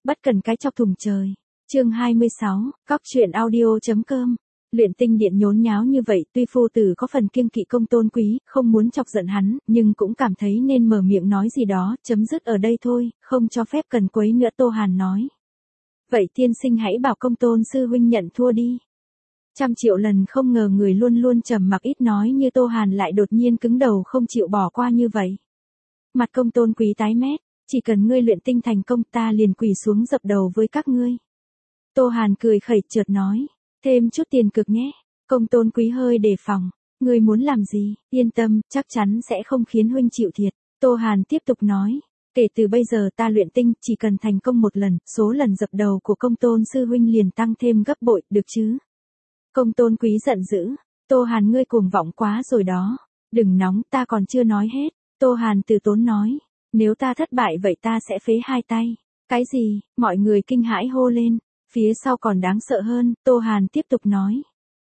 Bất cần cái chọc thùng trời. Chương 26, Cóc truyện audio.com. Luyện tinh điện nhốn nháo như vậy, tuy phu tử có phần kiêng kỵ Công Tôn Quý, không muốn chọc giận hắn, nhưng cũng cảm thấy nên mở miệng nói gì đó, chấm dứt ở đây thôi, không cho phép cần quấy nữa. Tô Hàn nói. Vậy tiên sinh hãy bảo Công Tôn sư huynh nhận thua đi. Trăm triệu lần không ngờ người luôn luôn trầm mặc ít nói như Tô Hàn lại đột nhiên cứng đầu không chịu bỏ qua như vậy. Mặt Công Tôn Quý tái mét, chỉ cần ngươi luyện tinh thành công ta liền quỳ xuống dập đầu với các ngươi. Tô Hàn cười khẩy chợt nói, thêm chút tiền cược nhé. Công Tôn Quý hơi đề phòng, ngươi muốn làm gì, yên tâm, chắc chắn sẽ không khiến huynh chịu thiệt. Tô Hàn tiếp tục nói, kể từ bây giờ ta luyện tinh, chỉ cần thành công một lần, số lần dập đầu của Công Tôn sư huynh liền tăng thêm gấp bội, được chứ? Công Tôn Quý giận dữ, Tô Hàn ngươi cuồng vọng quá rồi đó. Đừng nóng, ta còn chưa nói hết. Tô Hàn từ tốn nói, nếu ta thất bại vậy ta sẽ phế hai tay. Cái gì? Mọi người kinh hãi hô lên. Phía sau còn đáng sợ hơn, Tô Hàn tiếp tục nói.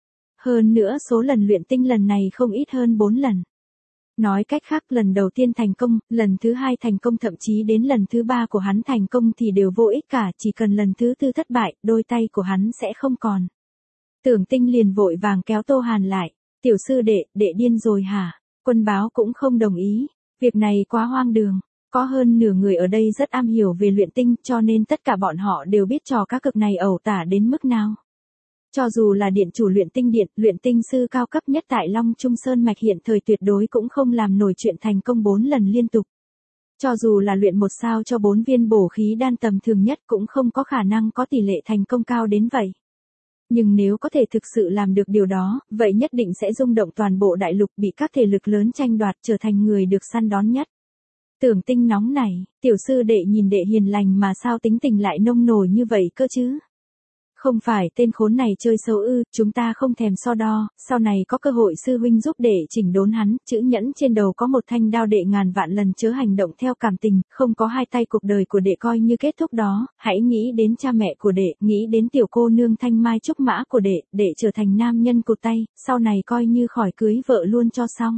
Hơn nữa số lần luyện tinh lần này không ít hơn 4 lần. Nói cách khác lần đầu tiên thành công, lần thứ hai thành công thậm chí đến lần thứ ba của hắn thành công thì đều vô ích cả, chỉ cần lần thứ tư thất bại, đôi tay của hắn sẽ không còn. Tưởng Tinh liền vội vàng kéo Tô Hàn lại, tiểu sư đệ điên rồi hả? Quân báo cũng không đồng ý, việc này quá hoang đường. Có hơn nửa người ở đây rất am hiểu về luyện tinh cho nên tất cả bọn họ đều biết trò cá cược này ẩu tả đến mức nào. Cho dù là điện chủ luyện tinh sư cao cấp nhất tại Long Trung Sơn Mạch hiện thời tuyệt đối cũng không làm nổi chuyện thành công 4 lần liên tục. Cho dù là luyện 1 sao cho 4 viên bổ khí đan tầm thường nhất cũng không có khả năng có tỷ lệ thành công cao đến vậy. Nhưng nếu có thể thực sự làm được điều đó, vậy nhất định sẽ rung động toàn bộ đại lục, bị các thể lực lớn tranh đoạt, trở thành người được săn đón nhất. Tưởng Tinh nóng nảy, tiểu sư đệ nhìn đệ hiền lành mà sao tính tình lại nông nổi như vậy cơ chứ? Không phải tên khốn này chơi xấu ư? Chúng ta không thèm so đo, sau này có cơ hội sư huynh giúp đệ chỉnh đốn hắn, chữ nhẫn trên đầu có một thanh đao, đệ ngàn vạn lần chớ hành động theo cảm tình, không có hai tay cuộc đời của đệ coi như kết thúc đó, hãy nghĩ đến cha mẹ của đệ, nghĩ đến tiểu cô nương thanh mai trúc mã của đệ trở thành nam nhân cụt tay, sau này coi như khỏi cưới vợ luôn cho xong.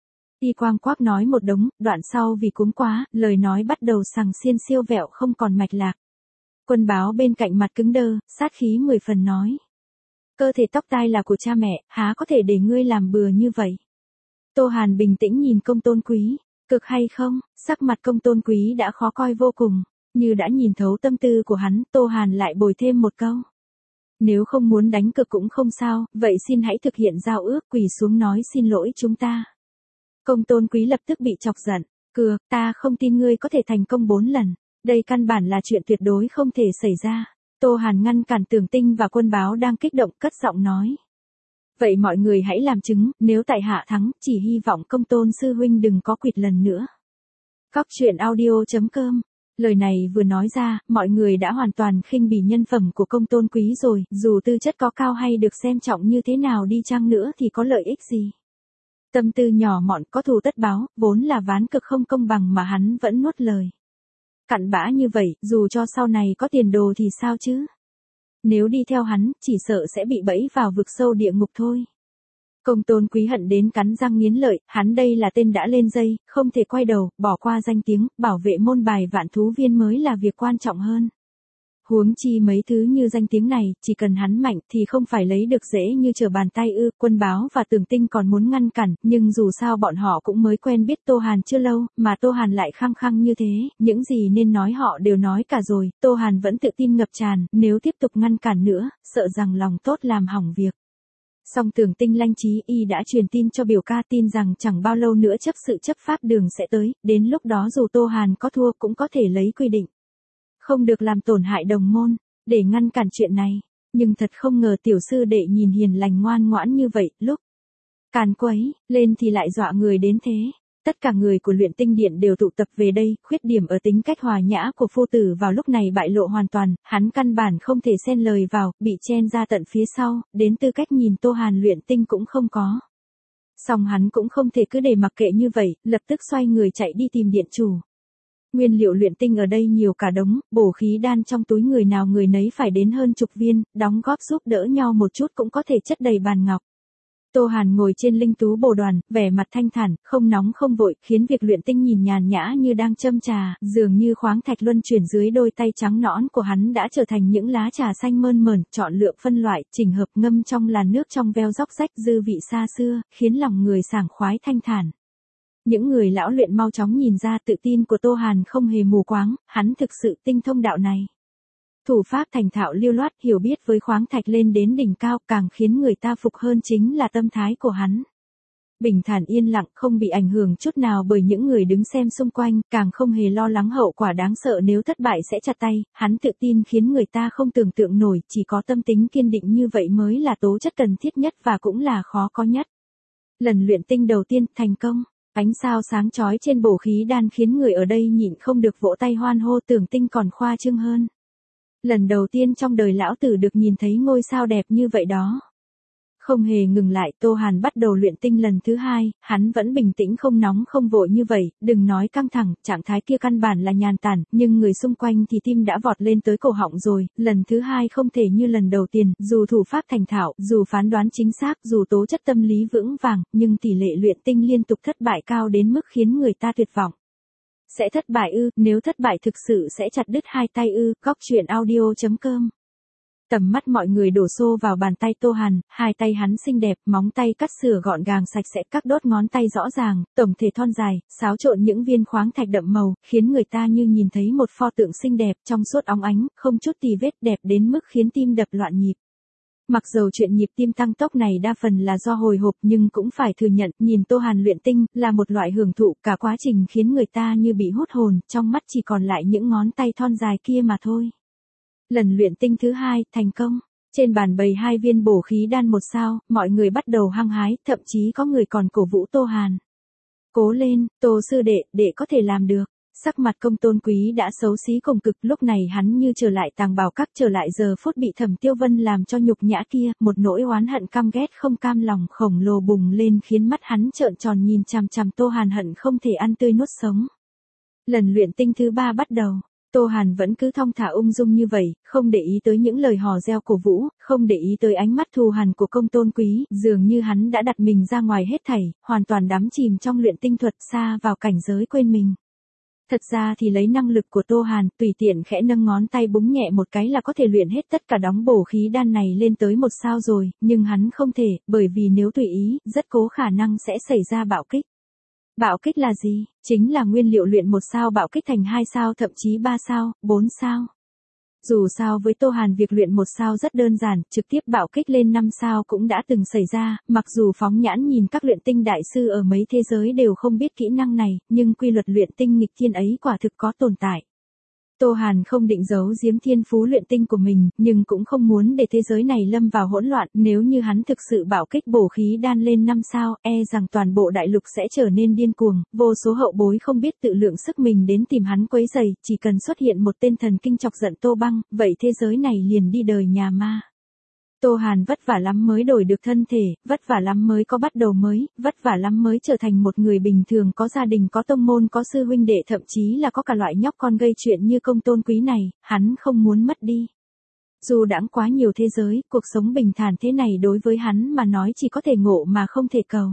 Y Quang Quác nói một đống, đoạn sau vì cuống quá, lời nói bắt đầu sằng xiên siêu vẹo không còn mạch lạc. Quân báo bên cạnh mặt cứng đơ, sát khí 10 phần nói. Cơ thể tóc tai là của cha mẹ, há có thể để ngươi làm bừa như vậy? Tô Hàn bình tĩnh nhìn Công Tôn Quý, cực hay không? Sắc mặt Công Tôn Quý đã khó coi vô cùng, như đã nhìn thấu tâm tư của hắn, Tô Hàn lại bồi thêm một câu. Nếu không muốn đánh cược cũng không sao, vậy xin hãy thực hiện giao ước, quỳ xuống nói xin lỗi chúng ta. Công Tôn Quý lập tức bị chọc giận, cược, ta không tin ngươi có thể thành công 4 lần. Đây căn bản là chuyện tuyệt đối không thể xảy ra. Tô Hàn ngăn cản Tưởng Tinh và quân báo đang kích động, cất giọng nói. Vậy mọi người hãy làm chứng, nếu tại hạ thắng, chỉ hy vọng Công Tôn sư huynh đừng có quỵt lần nữa. Cóc truyện audio.com. Lời này vừa nói ra, mọi người đã hoàn toàn khinh bỉ nhân phẩm của Công Tôn Quý rồi, dù tư chất có cao hay được xem trọng như thế nào đi chăng nữa thì có lợi ích gì. Tâm tư nhỏ mọn, có thù tất báo, vốn là ván cực không công bằng mà hắn vẫn nuốt lời. Cặn bã như vậy, dù cho sau này có tiền đồ thì sao chứ? Nếu đi theo hắn, chỉ sợ sẽ bị bẫy vào vực sâu địa ngục thôi. Công Tôn Quý hận đến cắn răng nghiến lợi, hắn đây là tên đã lên dây, không thể quay đầu, bỏ qua danh tiếng, bảo vệ môn bài vạn thú viên mới là việc quan trọng hơn. Huống chi mấy thứ như danh tiếng này, chỉ cần hắn mạnh thì không phải lấy được dễ như trở bàn tay ư? Quân báo và Tưởng Tinh còn muốn ngăn cản, nhưng dù sao bọn họ cũng mới quen biết Tô Hàn chưa lâu, mà Tô Hàn lại khăng khăng như thế, những gì nên nói họ đều nói cả rồi, Tô Hàn vẫn tự tin ngập tràn, nếu tiếp tục ngăn cản nữa, sợ rằng lòng tốt làm hỏng việc. Song Tưởng Tinh lanh trí y đã truyền tin cho biểu ca, tin rằng chẳng bao lâu nữa sự chấp pháp đường sẽ tới, đến lúc đó dù Tô Hàn có thua cũng có thể lấy quy định. Không được làm tổn hại đồng môn, để ngăn cản chuyện này. Nhưng thật không ngờ tiểu sư đệ nhìn hiền lành ngoan ngoãn như vậy, lúc càn quấy lên thì lại dọa người đến thế. Tất cả người của luyện tinh điện đều tụ tập về đây, khuyết điểm ở tính cách hòa nhã của phu tử vào lúc này bại lộ hoàn toàn, hắn căn bản không thể xen lời vào, bị chen ra tận phía sau, đến tư cách nhìn Tô Hàn luyện tinh cũng không có. Song hắn cũng không thể cứ để mặc kệ như vậy, lập tức xoay người chạy đi tìm điện chủ. Nguyên liệu luyện tinh ở đây nhiều cả đống, bổ khí đan trong túi người nào người nấy phải đến hơn chục viên, đóng góp giúp đỡ nhau một chút cũng có thể chất đầy bàn ngọc. Tô Hàn ngồi trên linh tú bồ đoàn, vẻ mặt thanh thản, không nóng không vội, khiến việc luyện tinh nhìn nhàn nhã như đang châm trà, dường như khoáng thạch luân chuyển dưới đôi tay trắng nõn của hắn đã trở thành những lá trà xanh mơn mởn, chọn lựa phân loại, chỉnh hợp ngâm trong làn nước trong veo róc rách dư vị xa xưa, khiến lòng người sảng khoái thanh thản. Những người lão luyện mau chóng nhìn ra tự tin của Tô Hàn không hề mù quáng, hắn thực sự tinh thông đạo này. Thủ pháp thành thạo lưu loát, hiểu biết với khoáng thạch lên đến đỉnh cao, càng khiến người ta phục hơn chính là tâm thái của hắn. Bình thản yên lặng, không bị ảnh hưởng chút nào bởi những người đứng xem xung quanh, càng không hề lo lắng hậu quả đáng sợ nếu thất bại sẽ chặt tay, hắn tự tin khiến người ta không tưởng tượng nổi, chỉ có tâm tính kiên định như vậy mới là tố chất cần thiết nhất và cũng là khó có nhất. Lần luyện tinh đầu tiên, thành công. Ánh sao sáng chói trên bổ khí đan khiến người ở đây nhịn không được vỗ tay hoan hô, tưởng tinh còn khoa trương hơn. Lần đầu tiên trong đời lão tử được nhìn thấy ngôi sao đẹp như vậy đó. Không hề ngừng lại, Tô Hàn bắt đầu luyện tinh lần thứ hai, hắn vẫn bình tĩnh không nóng không vội như vậy, đừng nói căng thẳng, trạng thái kia căn bản là nhàn tản, nhưng người xung quanh thì tim đã vọt lên tới cổ họng rồi, lần thứ hai không thể như lần đầu tiên, dù thủ pháp thành thạo, dù phán đoán chính xác, dù tố chất tâm lý vững vàng, nhưng tỷ lệ luyện tinh liên tục thất bại cao đến mức khiến người ta tuyệt vọng. Sẽ thất bại ư, nếu thất bại thực sự sẽ chặt đứt hai tay ư, goctruyện.audio.com. Tầm mắt mọi người đổ xô vào bàn tay Tô Hàn, hai tay hắn xinh đẹp, móng tay cắt sửa gọn gàng sạch sẽ, các đốt ngón tay rõ ràng, tổng thể thon dài, xáo trộn những viên khoáng thạch đậm màu, khiến người ta như nhìn thấy một pho tượng xinh đẹp, trong suốt óng ánh, không chút tì vết, đẹp đến mức khiến tim đập loạn nhịp. Mặc dầu chuyện nhịp tim tăng tốc này đa phần là do hồi hộp nhưng cũng phải thừa nhận, nhìn Tô Hàn luyện tinh, là một loại hưởng thụ, cả quá trình khiến người ta như bị hút hồn, trong mắt chỉ còn lại những ngón tay thon dài kia mà thôi. Lần luyện tinh thứ hai, thành công. Trên bàn bày hai viên bổ khí đan 1 sao, mọi người bắt đầu hăng hái, thậm chí có người còn cổ vũ Tô Hàn. Cố lên, Tô sư đệ có thể làm được. Sắc mặt Công Tôn Quý đã xấu xí cùng cực, lúc này hắn như trở lại Tàng Bảo Các, trở lại giờ phút bị Thẩm Tiêu Vân làm cho nhục nhã kia, một nỗi oán hận căm ghét không cam lòng khổng lồ bùng lên khiến mắt hắn trợn tròn nhìn chằm chằm Tô Hàn, hận không thể ăn tươi nuốt sống. Lần luyện tinh thứ 3 bắt đầu. Tô Hàn vẫn cứ thong thả ung dung như vậy, không để ý tới những lời hò reo cổ vũ, không để ý tới ánh mắt thù hằn của Công Tôn Quý, dường như hắn đã đặt mình ra ngoài hết thảy, hoàn toàn đắm chìm trong luyện tinh thuật, xa vào cảnh giới quên mình. Thật ra thì lấy năng lực của Tô Hàn, tùy tiện khẽ nâng ngón tay búng nhẹ một cái là có thể luyện hết tất cả đóng bổ khí đan này lên tới 1 sao rồi, nhưng hắn không thể, bởi vì nếu tùy ý, rất cố khả năng sẽ xảy ra bạo kích. Bạo kích là gì? Chính là nguyên liệu luyện 1 sao bạo kích thành 2 sao, thậm chí 3 sao, 4 sao. Dù sao với Tô Hàn việc luyện 1 sao rất đơn giản, trực tiếp bạo kích lên 5 sao cũng đã từng xảy ra, mặc dù phóng nhãn nhìn các luyện tinh đại sư ở mấy thế giới đều không biết kỹ năng này, nhưng quy luật luyện tinh nghịch thiên ấy quả thực có tồn tại. Tô Hàn không định giấu giếm thiên phú luyện tinh của mình, nhưng cũng không muốn để thế giới này lâm vào hỗn loạn, nếu như hắn thực sự bạo kích bổ khí đan lên 5 sao, rằng toàn bộ đại lục sẽ trở nên điên cuồng, vô số hậu bối không biết tự lượng sức mình đến tìm hắn quấy rầy, chỉ cần xuất hiện một tên thần kinh chọc giận Tô Băng, vậy thế giới này liền đi đời nhà ma. Tô Hàn vất vả lắm mới đổi được thân thể, vất vả lắm mới có bắt đầu mới, vất vả lắm mới trở thành một người bình thường, có gia đình, có tông môn, có sư huynh đệ, thậm chí là có cả loại nhóc con gây chuyện như Công Tôn Quý này, hắn không muốn mất đi. Dù đãng quá nhiều thế giới, cuộc sống bình thản thế này đối với hắn mà nói chỉ có thể ngộ mà không thể cầu.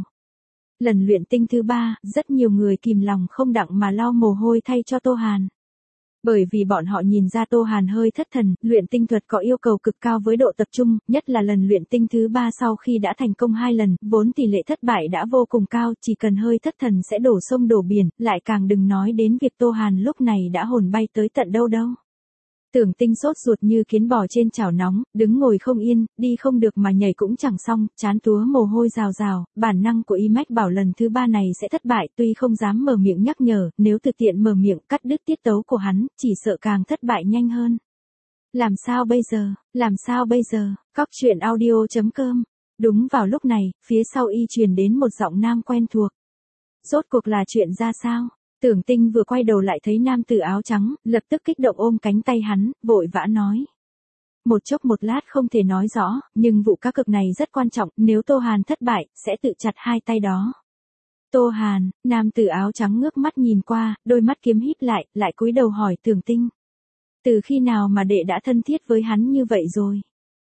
Lần luyện tinh thứ 3, rất nhiều người kìm lòng không đặng mà lau mồ hôi thay cho Tô Hàn. Bởi vì bọn họ nhìn ra Tô Hàn hơi thất thần, luyện tinh thuật có yêu cầu cực cao với độ tập trung, nhất là lần luyện tinh thứ 3 sau khi đã thành công 2 lần, vốn tỷ lệ thất bại đã vô cùng cao, chỉ cần hơi thất thần sẽ đổ sông đổ biển, lại càng đừng nói đến việc Tô Hàn lúc này đã hồn bay tới tận đâu đâu. Tưởng tinh sốt ruột như kiến bò trên chảo nóng, đứng ngồi không yên, đi không được mà nhảy cũng chẳng xong, chán túa mồ hôi rào rào, bản năng của Y Mách bảo lần thứ 3 này sẽ thất bại, tuy không dám mở miệng nhắc nhở, nếu thực tiện mở miệng cắt đứt tiết tấu của hắn, chỉ sợ càng thất bại nhanh hơn. Làm sao bây giờ? Làm sao bây giờ? Goctruyện.audio.com. Đúng vào lúc này, phía sau y truyền đến một giọng nam quen thuộc. Rốt cuộc là chuyện ra sao? Tưởng Tinh vừa quay đầu lại thấy nam tử áo trắng, lập tức kích động ôm cánh tay hắn, vội vã nói. Một chốc một lát không thể nói rõ, nhưng vụ cá cược này rất quan trọng, nếu Tô Hàn thất bại, sẽ tự chặt hai tay đó. Tô Hàn, nam tử áo trắng ngước mắt nhìn qua, đôi mắt kiếm híp lại cúi đầu hỏi Tưởng Tinh. Từ khi nào mà đệ đã thân thiết với hắn như vậy rồi?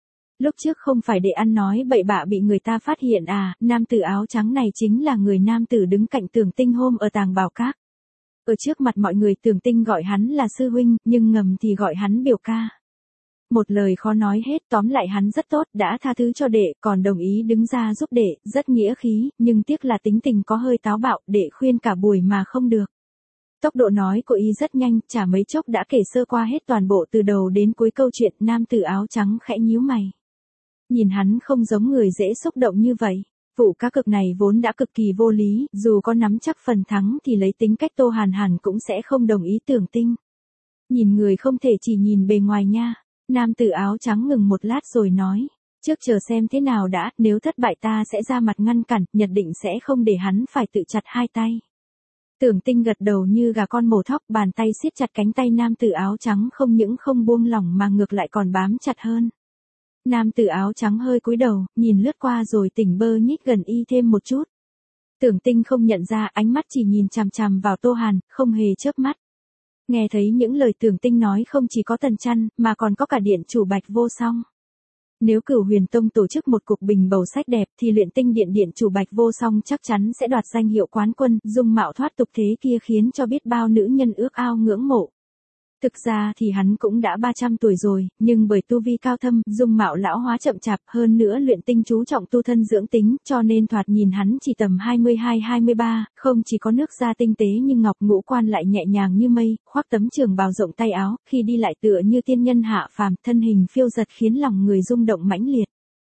Lúc trước không phải để ăn nói bậy bạ bị người ta phát hiện à, nam tử áo trắng này chính là người nam tử đứng cạnh Tưởng Tinh hôm ở Tàng Bảo Các. Ở trước mặt mọi người Tưởng Tinh gọi hắn là sư huynh, nhưng ngầm thì gọi hắn biểu ca. Một lời khó nói hết, tóm lại hắn rất tốt, đã tha thứ cho đệ, còn đồng ý đứng ra giúp đệ, rất nghĩa khí, nhưng tiếc là tính tình có hơi táo bạo, đệ khuyên cả buổi mà không được. Tốc độ nói của y rất nhanh, chả mấy chốc đã kể sơ qua hết toàn bộ từ đầu đến cuối câu chuyện. Nam tử áo trắng khẽ nhíu mày. Nhìn hắn không giống người dễ xúc động như vậy. Vụ cá cược này vốn đã cực kỳ vô lý, dù có nắm chắc phần thắng thì lấy tính cách Tô Hàn hẳn cũng sẽ không đồng ý. Tưởng Tinh. Nhìn người không thể chỉ nhìn bề ngoài nha. Nam tử áo trắng ngừng một lát rồi nói. Trước chờ xem thế nào đã, nếu thất bại ta sẽ ra mặt ngăn cản, nhất định sẽ không để hắn phải tự chặt hai tay. Tưởng Tinh gật đầu như gà con mổ thóc, bàn tay siết chặt cánh tay nam tử áo trắng, không những không buông lỏng mà ngược lại còn bám chặt hơn. Nam tử áo trắng hơi cúi đầu, nhìn lướt qua rồi tỉnh bơ nhích gần y thêm một chút. Tưởng Tinh không nhận ra, ánh mắt chỉ nhìn chằm chằm vào Tô Hàn, không hề chớp mắt. Nghe thấy những lời Tưởng Tinh nói không chỉ có Tần Chăn, mà còn có cả điện chủ Bạch Vô Song. Nếu Cửu Huyền Tông tổ chức một cuộc bình bầu sách đẹp thì Luyện Tinh Điện điện chủ Bạch Vô Song chắc chắn sẽ đoạt danh hiệu quán quân, dung mạo thoát tục thế kia khiến cho biết bao nữ nhân ước ao ngưỡng mộ. Thực ra thì hắn cũng đã 300 tuổi rồi, nhưng bởi tu vi cao thâm, dung mạo lão hóa chậm chạp, hơn nữa Luyện Tinh chú trọng tu thân dưỡng tính, cho nên thoạt nhìn hắn chỉ tầm 22-23, không chỉ có nước da tinh tế như ngọc, ngũ quan lại nhẹ nhàng như mây, khoác tấm trường bào rộng tay áo, khi đi lại tựa như tiên nhân hạ phàm, thân hình phiêu dật khiến lòng người rung động mãnh liệt.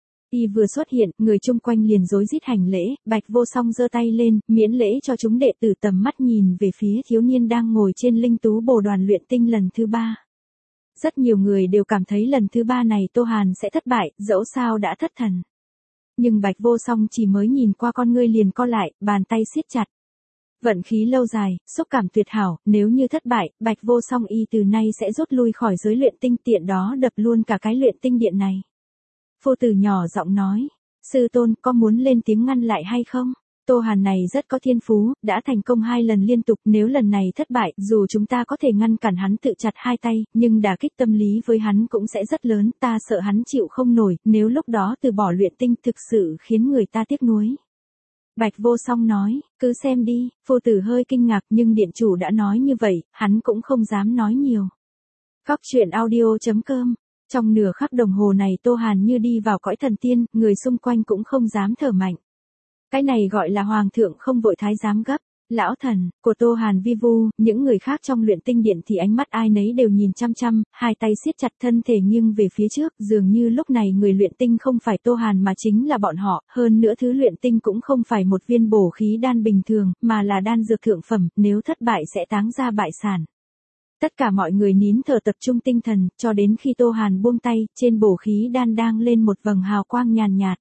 Y vừa xuất hiện, người chung quanh liền rối rít hành lễ. Bạch Vô Song giơ tay lên, miễn lễ cho chúng đệ tử, tầm mắt nhìn về phía thiếu niên đang ngồi trên linh tú bồ đoàn luyện tinh lần thứ 3. Rất nhiều người đều cảm thấy lần thứ 3 này Tô Hàn sẽ thất bại, dẫu sao đã thất thần. Nhưng Bạch Vô Song chỉ mới nhìn qua con ngươi liền co lại, bàn tay siết chặt. Vận khí lâu dài, xúc cảm tuyệt hảo, nếu như thất bại, Bạch Vô Song y từ nay sẽ rút lui khỏi giới luyện tinh, tiện đó đập luôn cả cái luyện tinh điện này. Phu tử nhỏ giọng nói, sư tôn có muốn lên tiếng ngăn lại hay không? Tô Hàn này rất có thiên phú, đã thành công 2 lần liên tục, nếu lần này thất bại, dù chúng ta có thể ngăn cản hắn tự chặt hai tay, nhưng đả kích tâm lý với hắn cũng sẽ rất lớn, ta sợ hắn chịu không nổi, nếu lúc đó từ bỏ luyện tinh thực sự khiến người ta tiếc nuối. Bạch Vô Song nói, cứ xem đi. Phu tử hơi kinh ngạc, nhưng điện chủ đã nói như vậy, hắn cũng không dám nói nhiều. Góc truyện audio.com. Trong nửa khắc đồng hồ này Tô Hàn như đi vào cõi thần tiên, người xung quanh cũng không dám thở mạnh. Cái này gọi là hoàng thượng không vội thái giám gấp. Lão thần của Tô Hàn vi vu, những người khác trong luyện tinh điện thì ánh mắt ai nấy đều nhìn chăm chăm, hai tay siết chặt, thân thể nghiêng về phía trước, dường như lúc này người luyện tinh không phải Tô Hàn mà chính là bọn họ, hơn nữa thứ luyện tinh cũng không phải một viên bổ khí đan bình thường, mà là đan dược thượng phẩm, nếu thất bại sẽ táng ra bại sản. Tất cả mọi người nín thở tập trung tinh thần, cho đến khi Tô Hàn buông tay, trên bổ khí đan đang lên một vầng hào quang nhàn nhạt.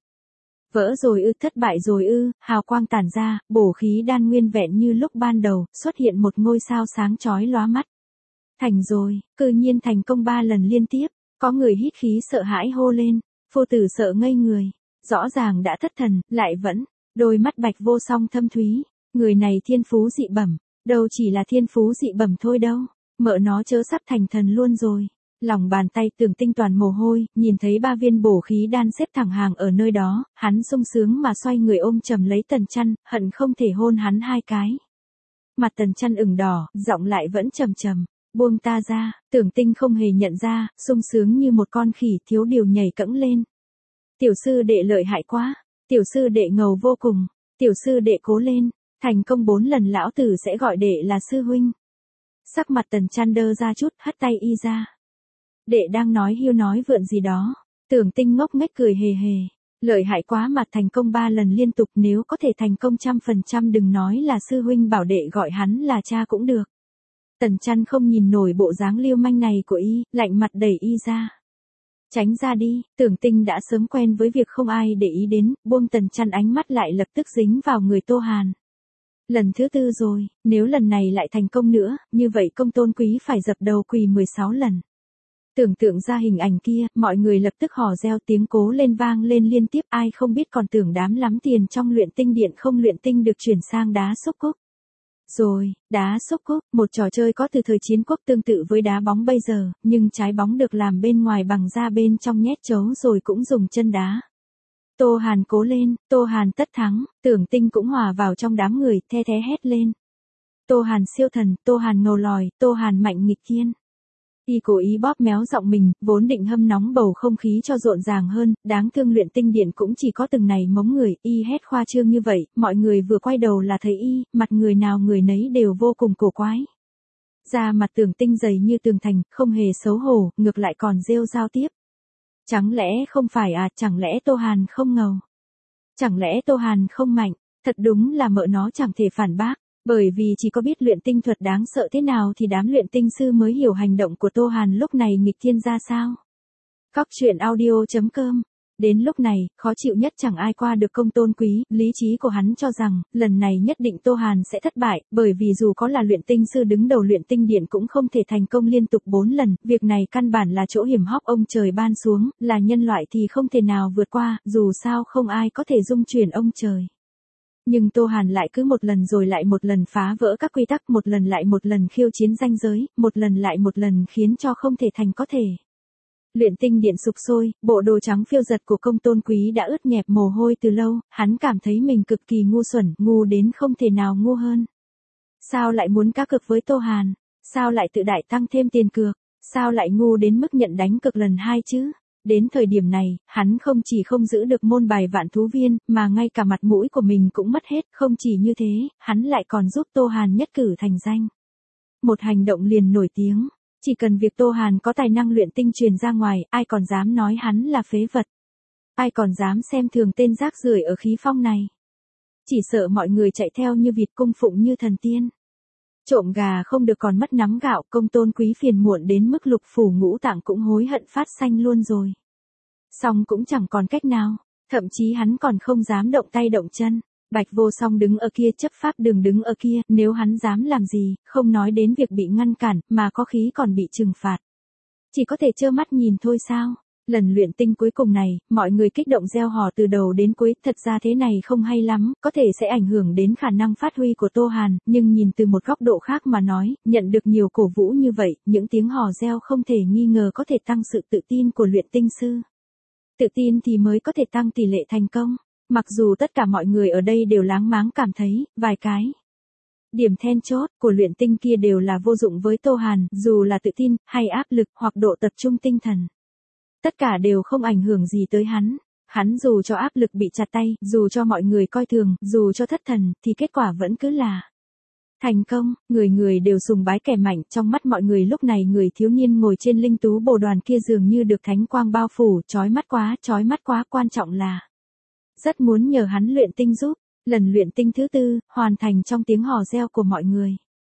Vỡ rồi ư, thất bại rồi ư, hào quang tản ra, bổ khí đan nguyên vẹn như lúc ban đầu, xuất hiện một ngôi sao sáng chói lóa mắt. Thành rồi, cư nhiên thành công 3 lần liên tiếp, có người hít khí sợ hãi hô lên, phu tử sợ ngây người, rõ ràng đã thất thần, lại vẫn, đôi mắt Bạch Vô Song thâm thúy, người này thiên phú dị bẩm, đâu chỉ là thiên phú dị bẩm thôi đâu. Mợ nó chớ sắp thành thần luôn rồi. Lòng bàn tay Tưởng Tinh toàn mồ hôi, nhìn thấy 3 viên bổ khí đan xếp thẳng hàng ở nơi đó, hắn sung sướng mà xoay người ôm chầm lấy Tần Chăn, hận không thể hôn hắn 2 cái. Mặt Tần Chăn ửng đỏ, giọng lại vẫn trầm trầm, buông ta ra. Tưởng Tinh không hề nhận ra, sung sướng như một con khỉ thiếu điều nhảy cẫng lên. Tiểu sư đệ lợi hại quá, tiểu sư đệ ngầu vô cùng, tiểu sư đệ cố lên, thành công 4 lần lão tử sẽ gọi đệ là sư huynh. Sắc mặt Tần Chăn đơ ra chút, hất tay y ra. Đệ đang nói hiu nói vượn gì đó. Tưởng Tinh ngốc nghếch cười hề hề. Lợi hại quá mà thành công 3 lần liên tục, nếu có thể thành công 100% đừng nói là sư huynh, bảo đệ gọi hắn là cha cũng được. Tần Chăn không nhìn nổi bộ dáng liêu manh này của y, lạnh mặt đẩy y ra. Tránh ra đi. Tưởng Tinh đã sớm quen với việc không ai để ý đến, buông Tần Chăn, ánh mắt lại lập tức dính vào người Tô Hàn. Lần thứ 4 rồi, nếu lần này lại thành công nữa, như vậy Công Tôn Quý phải dập đầu quỳ 16 lần. Tưởng tượng ra hình ảnh kia, mọi người lập tức hò reo, tiếng cố lên vang lên liên tiếp, ai không biết còn tưởng đám lắm tiền trong luyện tinh điện không luyện tinh được chuyển sang đá xúc cúc. Rồi, đá xúc cúc, một trò chơi có từ thời chiến quốc tương tự với đá bóng bây giờ, nhưng trái bóng được làm bên ngoài bằng da bên trong nhét chấu rồi cũng dùng chân đá. Tô Hàn cố lên, Tô Hàn tất thắng, Tưởng Tinh cũng hòa vào trong đám người, the thé hét lên. Tô Hàn siêu thần, Tô Hàn ngầu lòi, Tô Hàn mạnh nghịch thiên. Y cố ý bóp méo giọng mình, vốn định hâm nóng bầu không khí cho rộn ràng hơn, đáng thương Luyện Tinh Điện cũng chỉ có từng này mống người, y hét khoa trương như vậy, mọi người vừa quay đầu là thấy y, mặt người nào người nấy đều vô cùng cổ quái. Da mặt Tưởng Tinh dày như tường thành, không hề xấu hổ, ngược lại còn rêu rao tiếp. Chẳng lẽ không phải à, chẳng lẽ Tô Hàn không ngầu? Chẳng lẽ Tô Hàn không mạnh? Thật đúng là mợ nó chẳng thể phản bác. Bởi vì chỉ có biết luyện tinh thuật đáng sợ thế nào thì đám luyện tinh sư mới hiểu hành động của Tô Hàn lúc này nghịch thiên ra sao. Cóc truyện audio.com. Đến lúc này, khó chịu nhất chẳng ai qua được Công Tôn Quý, lý trí của hắn cho rằng, lần này nhất định Tô Hàn sẽ thất bại, bởi vì dù có là luyện tinh sư đứng đầu luyện tinh điện cũng không thể thành công liên tục 4 lần, việc này căn bản là chỗ hiểm hóc ông trời ban xuống, là nhân loại thì không thể nào vượt qua, dù sao không ai có thể dung chuyển ông trời. Nhưng Tô Hàn lại cứ một lần rồi lại một lần phá vỡ các quy tắc, một lần lại một lần khiêu chiến ranh giới, một lần lại một lần khiến cho không thể thành có thể. Luyện tinh điện sục sôi, bộ đồ trắng phiêu giật của Công Tôn Quý đã ướt nhẹp mồ hôi từ lâu, hắn cảm thấy mình cực kỳ ngu xuẩn, ngu đến không thể nào ngu hơn. Sao lại muốn cá cược với Tô Hàn? Sao lại tự đại tăng thêm tiền cược? Sao lại ngu đến mức nhận đánh cược lần 2 chứ? Đến thời điểm này, hắn không chỉ không giữ được môn bài vạn thú viên, mà ngay cả mặt mũi của mình cũng mất hết, không chỉ như thế, hắn lại còn giúp Tô Hàn nhất cử thành danh. Một hành động liền nổi tiếng. Chỉ cần việc Tô Hàn có tài năng luyện tinh truyền ra ngoài, ai còn dám nói hắn là phế vật. Ai còn dám xem thường tên rác rưởi ở khí phong này. Chỉ sợ mọi người chạy theo như vịt cung phụng như thần tiên. Trộm gà không được còn mất nắm gạo, Công Tôn Quý phiền muộn đến mức lục phủ ngũ tạng cũng hối hận phát xanh luôn rồi. Song cũng chẳng còn cách nào, thậm chí hắn còn không dám động tay động chân. Bạch Vô Song đứng ở kia, chấp pháp đường đứng ở kia, nếu hắn dám làm gì, không nói đến việc bị ngăn cản, mà có khí còn bị trừng phạt. Chỉ có thể trơ mắt nhìn thôi sao? Lần luyện tinh cuối cùng này, mọi người kích động reo hò từ đầu đến cuối, thật ra thế này không hay lắm, có thể sẽ ảnh hưởng đến khả năng phát huy của Tô Hàn, nhưng nhìn từ một góc độ khác mà nói, nhận được nhiều cổ vũ như vậy, những tiếng hò reo không thể nghi ngờ có thể tăng sự tự tin của luyện tinh sư. Tự tin thì mới có thể tăng tỷ lệ thành công. Mặc dù tất cả mọi người ở đây đều láng máng cảm thấy, vài cái điểm then chốt của luyện tinh kia đều là vô dụng với Tô Hàn, dù là tự tin, hay áp lực, hoặc độ tập trung tinh thần. Tất cả đều không ảnh hưởng gì tới hắn. Hắn dù cho áp lực bị chặt tay, dù cho mọi người coi thường, dù cho thất thần, thì kết quả vẫn cứ là thành công. Người người đều sùng bái kẻ mạnh, trong mắt mọi người lúc này người thiếu niên ngồi trên linh tú bồ đoàn kia dường như được thánh quang bao phủ, chói mắt quá, quan trọng là rất muốn nhờ hắn luyện tinh giúp. Lần luyện tinh thứ 4, hoàn thành trong tiếng hò reo của mọi người.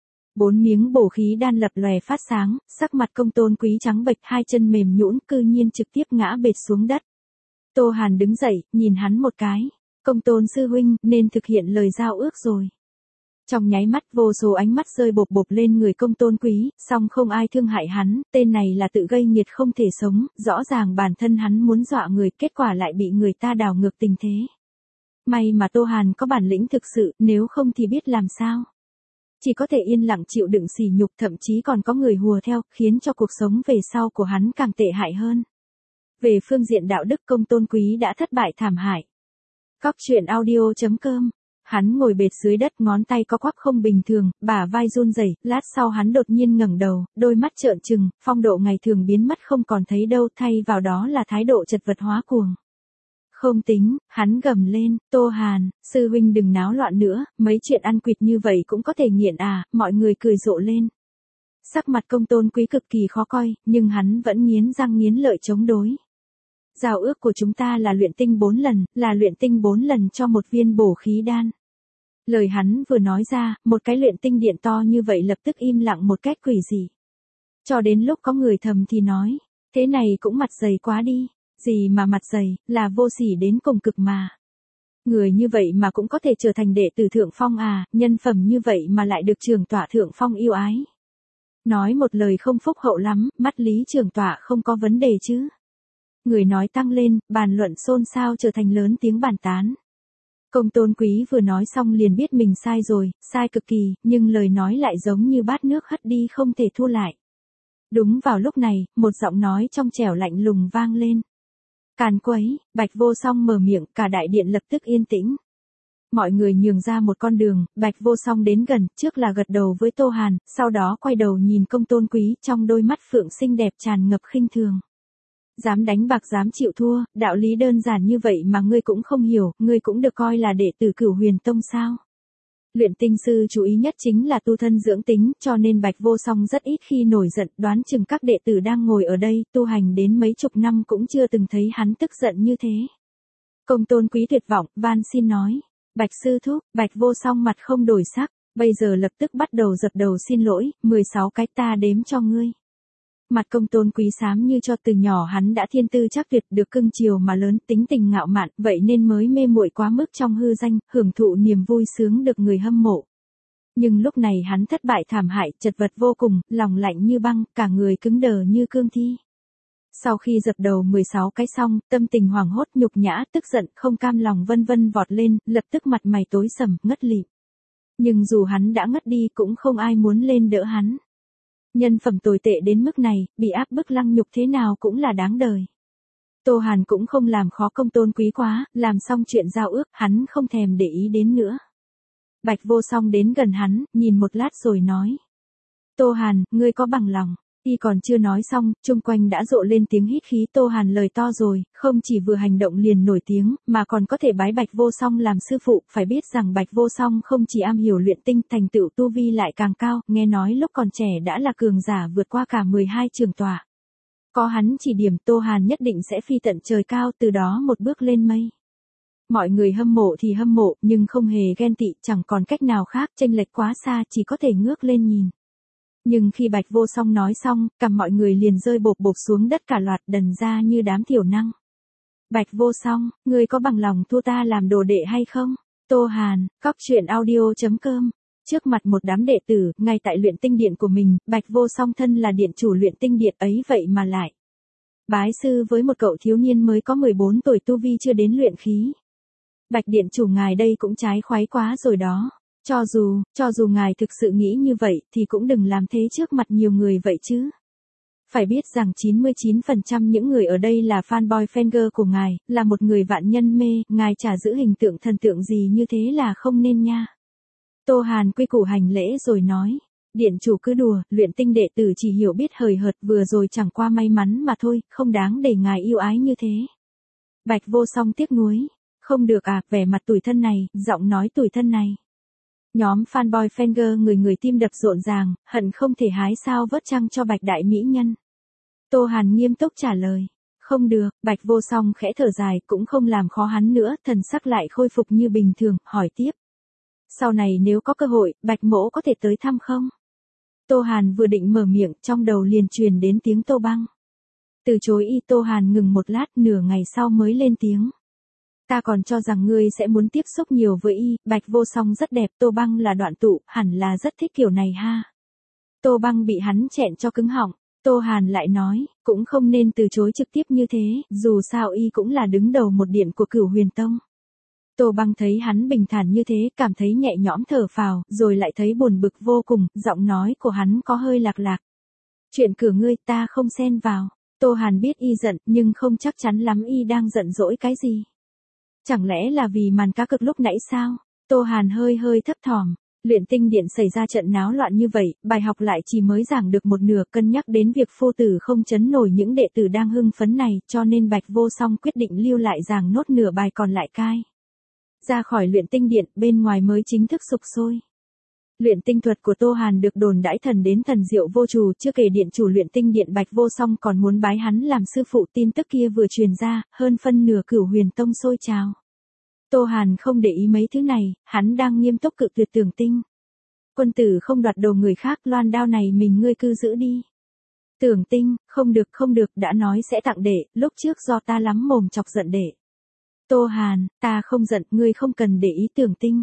4 miếng bổ khí đan lập lòe phát sáng, sắc mặt Công Tôn Quý trắng bệch, hai chân mềm nhũn, cư nhiên trực tiếp ngã bệt xuống đất. Tô Hàn đứng dậy, nhìn hắn một cái. Công Tôn sư huynh, nên thực hiện lời giao ước rồi. Trong nháy mắt vô số ánh mắt rơi bộp bộp lên người Công Tôn Quý, song không ai thương hại hắn, tên này là tự gây nghiệt không thể sống, rõ ràng bản thân hắn muốn dọa người, kết quả lại bị người ta đảo ngược tình thế. May mà Tô Hàn có bản lĩnh thực sự, nếu không thì biết làm sao. Chỉ có thể yên lặng chịu đựng sỉ nhục, thậm chí còn có người hùa theo, khiến cho cuộc sống về sau của hắn càng tệ hại hơn. Về phương diện đạo đức, Công Tôn Quý đã thất bại thảm hại. Cóc truyện audio.com. Hắn ngồi bệt dưới đất, ngón tay có quắp không bình thường, bả vai run rẩy, lát sau hắn đột nhiên ngẩng đầu, đôi mắt trợn trừng, phong độ ngày thường biến mất không còn thấy đâu, thay vào đó là thái độ chật vật hóa cuồng. Không tính, hắn gầm lên, Tô Hàn, sư huynh đừng náo loạn nữa, mấy chuyện ăn quỵt như vậy cũng có thể nghiện à, mọi người cười rộ lên. Sắc mặt Công Tôn Quý cực kỳ khó coi, nhưng hắn vẫn nghiến răng nghiến lợi chống đối. Giao ước của chúng ta là luyện tinh 4 lần, là luyện tinh 4 lần cho một viên bổ khí đan. Lời hắn vừa nói ra, một cái luyện tinh điện to như vậy lập tức im lặng một cách quỷ dị. Cho đến lúc có người thầm thì nói, thế này cũng mặt dày quá đi. Gì mà mặt dày, là vô sỉ đến cùng cực mà. Người như vậy mà cũng có thể trở thành đệ tử Thượng Phong à, nhân phẩm như vậy mà lại được trưởng tọa Thượng Phong yêu ái. Nói một lời không phúc hậu lắm, mắt Lý trưởng tọa không có vấn đề chứ. Người nói tăng lên, bàn luận xôn xao trở thành lớn tiếng bàn tán. Công Tôn Quý vừa nói xong liền biết mình sai rồi, sai cực kỳ, nhưng lời nói lại giống như bát nước hất đi không thể thu lại. Đúng vào lúc này, một giọng nói trong trẻo lạnh lùng vang lên. Càn quấy, Bạch Vô Song mở miệng, cả đại điện lập tức yên tĩnh. Mọi người nhường ra một con đường, Bạch Vô Song đến gần, trước là gật đầu với Tô Hàn, sau đó quay đầu nhìn Công Tôn Quý, trong đôi mắt phượng xinh đẹp tràn ngập khinh thường. Dám đánh bạc dám chịu thua, đạo lý đơn giản như vậy mà ngươi cũng không hiểu, ngươi cũng được coi là đệ tử Cửu Huyền Tông sao? Luyện tinh sư chú ý nhất chính là tu thân dưỡng tính, cho nên Bạch Vô Song rất ít khi nổi giận, đoán chừng các đệ tử đang ngồi ở đây, tu hành đến mấy chục năm cũng chưa từng thấy hắn tức giận như thế. Công Tôn Quý tuyệt vọng, van xin nói. Bạch sư thúc, Bạch Vô Song mặt không đổi sắc, bây giờ lập tức bắt đầu dập đầu xin lỗi, 16 cái ta đếm cho ngươi. Mặt Công Tôn Quý xám như cho, từ nhỏ hắn đã thiên tư chắc tuyệt, được cưng chiều mà lớn, tính tình ngạo mạn, vậy nên mới mê muội quá mức trong hư danh, hưởng thụ niềm vui sướng được người hâm mộ. Nhưng lúc này hắn thất bại thảm hại, chật vật vô cùng, lòng lạnh như băng, cả người cứng đờ như cương thi. Sau khi dập đầu 16 cái xong, tâm tình hoảng hốt, nhục nhã, tức giận, không cam lòng vân vân vọt lên, lập tức mặt mày tối sầm, ngất lịm. Nhưng dù hắn đã ngất đi cũng không ai muốn lên đỡ hắn. Nhân phẩm tồi tệ đến mức này, bị áp bức lăng nhục thế nào cũng là đáng đời. Tô Hàn cũng không làm khó Công Tôn Quý quá, làm xong chuyện giao ước, hắn không thèm để ý đến nữa. Bạch Vô Song đến gần hắn, nhìn một lát rồi nói. Tô Hàn, ngươi có bằng lòng? Y còn chưa nói xong, chung quanh đã rộ lên tiếng hít khí. Tô Hàn lời to rồi, không chỉ vừa hành động liền nổi tiếng, mà còn có thể bái Bạch Vô Song làm sư phụ. Phải biết rằng Bạch Vô Song không chỉ am hiểu luyện tinh, thành tựu tu vi lại càng cao, nghe nói lúc còn trẻ đã là cường giả vượt qua cả 12 trường tọa. Có hắn chỉ điểm, Tô Hàn nhất định sẽ phi tận trời cao, từ đó một bước lên mây. Mọi người hâm mộ thì hâm mộ, nhưng không hề ghen tị, chẳng còn cách nào khác, chênh lệch quá xa, chỉ có thể ngước lên nhìn. Nhưng khi Bạch Vô Song nói xong, cằm mọi người liền rơi bộp bộp xuống đất cả loạt, đần ra như đám thiểu năng. Bạch Vô Song, ngươi có bằng lòng thua ta làm đồ đệ hay không? Tô Hàn, cóc.audio.com. Trước mặt một đám đệ tử, ngay tại luyện tinh điện của mình, Bạch Vô Song thân là điện chủ luyện tinh điện ấy vậy mà lại bái sư với một cậu thiếu niên mới có 14 tuổi, tu vi chưa đến luyện khí. Bạch điện chủ ngài đây cũng trái khoái quá rồi đó. Cho dù ngài thực sự nghĩ như vậy, thì cũng đừng làm thế trước mặt nhiều người vậy chứ. Phải biết rằng 99% những người ở đây là fanboy fangirl của ngài, là một người vạn nhân mê, ngài chả giữ hình tượng thần tượng gì như thế là không nên nha. Tô Hàn quy củ hành lễ rồi nói. Điện chủ cứ đùa, luyện tinh đệ tử chỉ hiểu biết hời hợt, vừa rồi chẳng qua may mắn mà thôi, không đáng để ngài yêu ái như thế. Bạch Vô Song tiếc nuối. Không được à, vẻ mặt tủi thân này, giọng nói tủi thân này. Nhóm fanboy fangirl người tim đập rộn ràng, hận không thể hái sao vớt trăng cho Bạch đại mỹ nhân. Tô Hàn nghiêm túc trả lời. Không được, Bạch Vô Song khẽ thở dài, cũng không làm khó hắn nữa, thần sắc lại khôi phục như bình thường, hỏi tiếp. Sau này nếu có cơ hội, Bạch mỗ có thể tới thăm không? Tô Hàn vừa định mở miệng, trong đầu liền truyền đến tiếng Tô Băng. Từ chối y. Tô Hàn ngừng một lát, nửa ngày sau mới lên tiếng. Ta còn cho rằng ngươi sẽ muốn tiếp xúc nhiều với y. Bạch Vô Song rất đẹp, Tô Băng là đoạn tụ, hẳn là rất thích kiểu này ha. Tô Băng bị hắn chẹn cho cứng họng. Tô Hàn lại nói, cũng không nên từ chối trực tiếp như thế, dù sao y cũng là đứng đầu một điện của Cửu Huyền Tông. Tô Băng thấy hắn bình thản như thế, cảm thấy nhẹ nhõm thở phào, rồi lại thấy buồn bực vô cùng, giọng nói của hắn có hơi lạc lạc. Chuyện cửa ngươi ta không xen vào. Tô Hàn biết y giận, nhưng không chắc chắn lắm y đang giận dỗi cái gì. Chẳng lẽ là vì màn cá cược lúc nãy sao? Tô Hàn hơi thấp thỏm. Luyện tinh điện xảy ra trận náo loạn như vậy, bài học lại chỉ mới giảng được một nửa, cân nhắc đến việc phu tử không chấn nổi những đệ tử đang hưng phấn này, cho nên Bạch Vô Song quyết định lưu lại giảng nốt nửa bài còn lại cai. Ra khỏi luyện tinh điện, bên ngoài mới chính thức sục sôi. Luyện tinh thuật của Tô Hàn được đồn đãi thần đến thần diệu vô trù, chưa kể điện chủ luyện tinh điện Bạch Vô Song còn muốn bái hắn làm sư phụ. Tin tức kia vừa truyền ra, hơn phân nửa Cửu Huyền Tông sôi trào. Tô Hàn không để ý mấy thứ này, hắn đang nghiêm túc cự tuyệt Tưởng Tinh. Quân tử không đoạt đồ người khác, loan đao này mình ngươi cứ giữ đi. Tưởng Tinh, không được, đã nói sẽ tặng đệ, lúc trước do ta lắm mồm chọc giận đệ. Tô Hàn, ta không giận, ngươi không cần để ý Tưởng Tinh.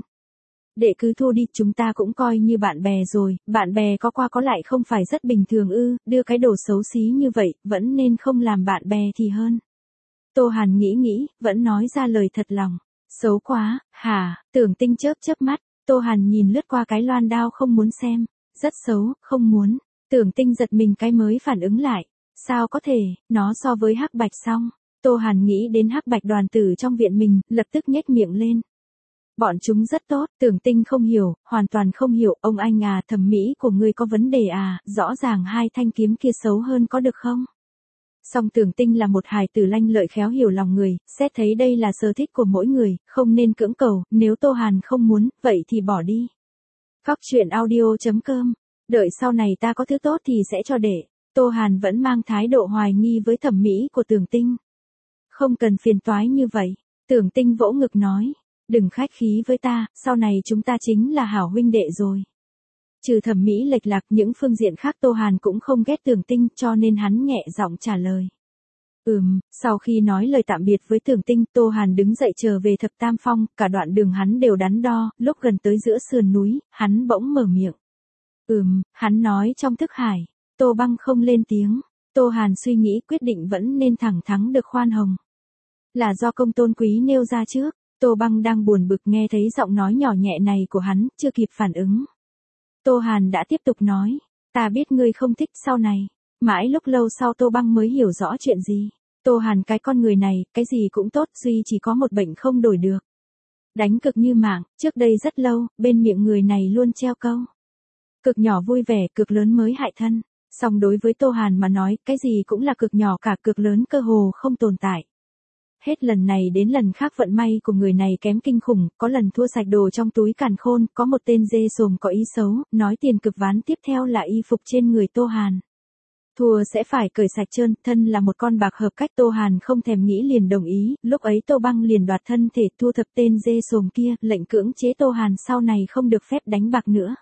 Đệ cứ thua đi, chúng ta cũng coi như bạn bè rồi, bạn bè có qua có lại không phải rất bình thường ư, đưa cái đồ xấu xí như vậy, vẫn nên không làm bạn bè thì hơn. Tô Hàn nghĩ, vẫn nói ra lời thật lòng. Xấu quá, hả, Tưởng Tinh chớp chớp mắt, Tô Hàn nhìn lướt qua cái loan đao không muốn xem, rất xấu, không muốn, Tưởng Tinh giật mình cái mới phản ứng lại, sao có thể, nó so với hắc bạch xong, Tô Hàn nghĩ đến hắc bạch đoàn tử trong viện mình, lập tức nhếch miệng lên. Bọn chúng rất tốt, Tưởng Tinh không hiểu, hoàn toàn không hiểu, ông anh à, thẩm mỹ của ngươi có vấn đề à, rõ ràng hai thanh kiếm kia xấu hơn có được không? Song Tưởng Tinh là một hài tử lanh lợi khéo hiểu lòng người, xét thấy đây là sở thích của mỗi người, không nên cưỡng cầu, nếu Tô Hàn không muốn, vậy thì bỏ đi. Cóc truyện audio.com, đợi sau này ta có thứ tốt thì sẽ cho để. Tô Hàn vẫn mang thái độ hoài nghi với thẩm mỹ của Tưởng Tinh. Không cần phiền toái như vậy, Tưởng Tinh vỗ ngực nói, đừng khách khí với ta, sau này chúng ta chính là hảo huynh đệ rồi. Trừ thẩm mỹ lệch lạc, những phương diện khác Tô Hàn cũng không ghét Tưởng Tinh, cho nên hắn nhẹ giọng trả lời. Sau khi nói lời tạm biệt với Tưởng Tinh, Tô Hàn đứng dậy trở về Thập Tam Phong, cả đoạn đường hắn đều đắn đo, lúc gần tới giữa sườn núi, hắn bỗng mở miệng. Hắn nói trong thức hải, Tô Băng không lên tiếng, Tô Hàn suy nghĩ quyết định vẫn nên thẳng thắn được khoan hồng. Là do Công Tôn Quý nêu ra trước, Tô Băng đang buồn bực nghe thấy giọng nói nhỏ nhẹ này của hắn, chưa kịp phản ứng. Tô Hàn đã tiếp tục nói, ta biết ngươi không thích sau này. Mãi lúc lâu sau Tô Băng mới hiểu rõ chuyện gì. Tô Hàn cái con người này, cái gì cũng tốt, duy chỉ có một bệnh không đổi được. Đánh cực như mạng, trước đây rất lâu, bên miệng người này luôn treo câu. Cực nhỏ vui vẻ, cực lớn mới hại thân. Song đối với Tô Hàn mà nói, cái gì cũng là cực nhỏ cả, cực lớn cơ hồ không tồn tại. Hết lần này đến lần khác vận may của người này kém kinh khủng, có lần thua sạch đồ trong túi càn khôn, có một tên dê sồm có ý xấu, nói tiền cực ván tiếp theo là y phục trên người Tô Hàn. Thua sẽ phải cởi sạch trơn, thân là một con bạc hợp cách Tô Hàn không thèm nghĩ liền đồng ý, lúc ấy Tô Băng liền đoạt thân thể thu thập tên dê sồm kia, lệnh cưỡng chế Tô Hàn sau này không được phép đánh bạc nữa.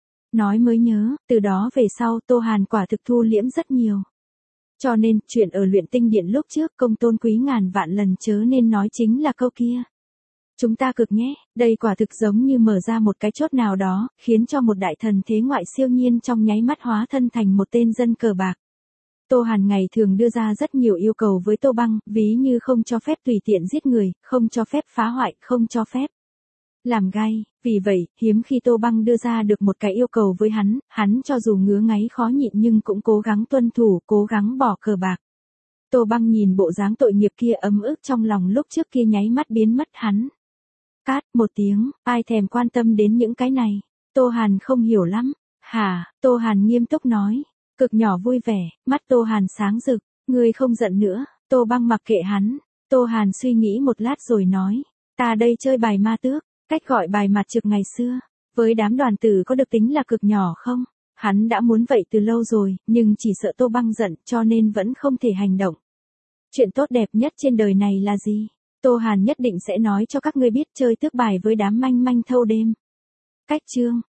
Nói mới nhớ, từ đó về sau Tô Hàn quả thực thu liễm rất nhiều. Cho nên, chuyện ở Luyện Tinh Điện lúc trước Công Tôn Quý ngàn vạn lần chớ nên nói chính là câu kia. Chúng ta cực nhé, đây quả thực giống như mở ra một cái chốt nào đó, khiến cho một đại thần thế ngoại siêu nhiên trong nháy mắt hóa thân thành một tên dân cờ bạc. Tô Hàn ngày thường đưa ra rất nhiều yêu cầu với Tô Băng, ví như không cho phép tùy tiện giết người, không cho phép phá hoại, không cho phép làm gai, vì vậy, hiếm khi Tô Băng đưa ra được một cái yêu cầu với hắn cho dù ngứa ngáy khó nhịn nhưng cũng cố gắng tuân thủ, cố gắng bỏ cờ bạc. Tô Băng nhìn bộ dáng tội nghiệp kia ấm ức trong lòng lúc trước kia nháy mắt biến mất hắn. Cát một tiếng, ai thèm quan tâm đến những cái này, Tô Hàn không hiểu lắm, hả, Tô Hàn nghiêm túc nói, cực nhỏ vui vẻ, mắt Tô Hàn sáng rực, ngươi không giận nữa, Tô Băng mặc kệ hắn, Tô Hàn suy nghĩ một lát rồi nói, ta đây chơi bài ma tước. Cách gọi bài mặt trực ngày xưa, với đám đoàn tử có được tính là cực nhỏ không? Hắn đã muốn vậy từ lâu rồi, nhưng chỉ sợ Tô Băng giận cho nên vẫn không thể hành động. Chuyện tốt đẹp nhất trên đời này là gì? Tô Hàn nhất định sẽ nói cho các ngươi biết chơi tước bài với đám manh manh thâu đêm. Cách chương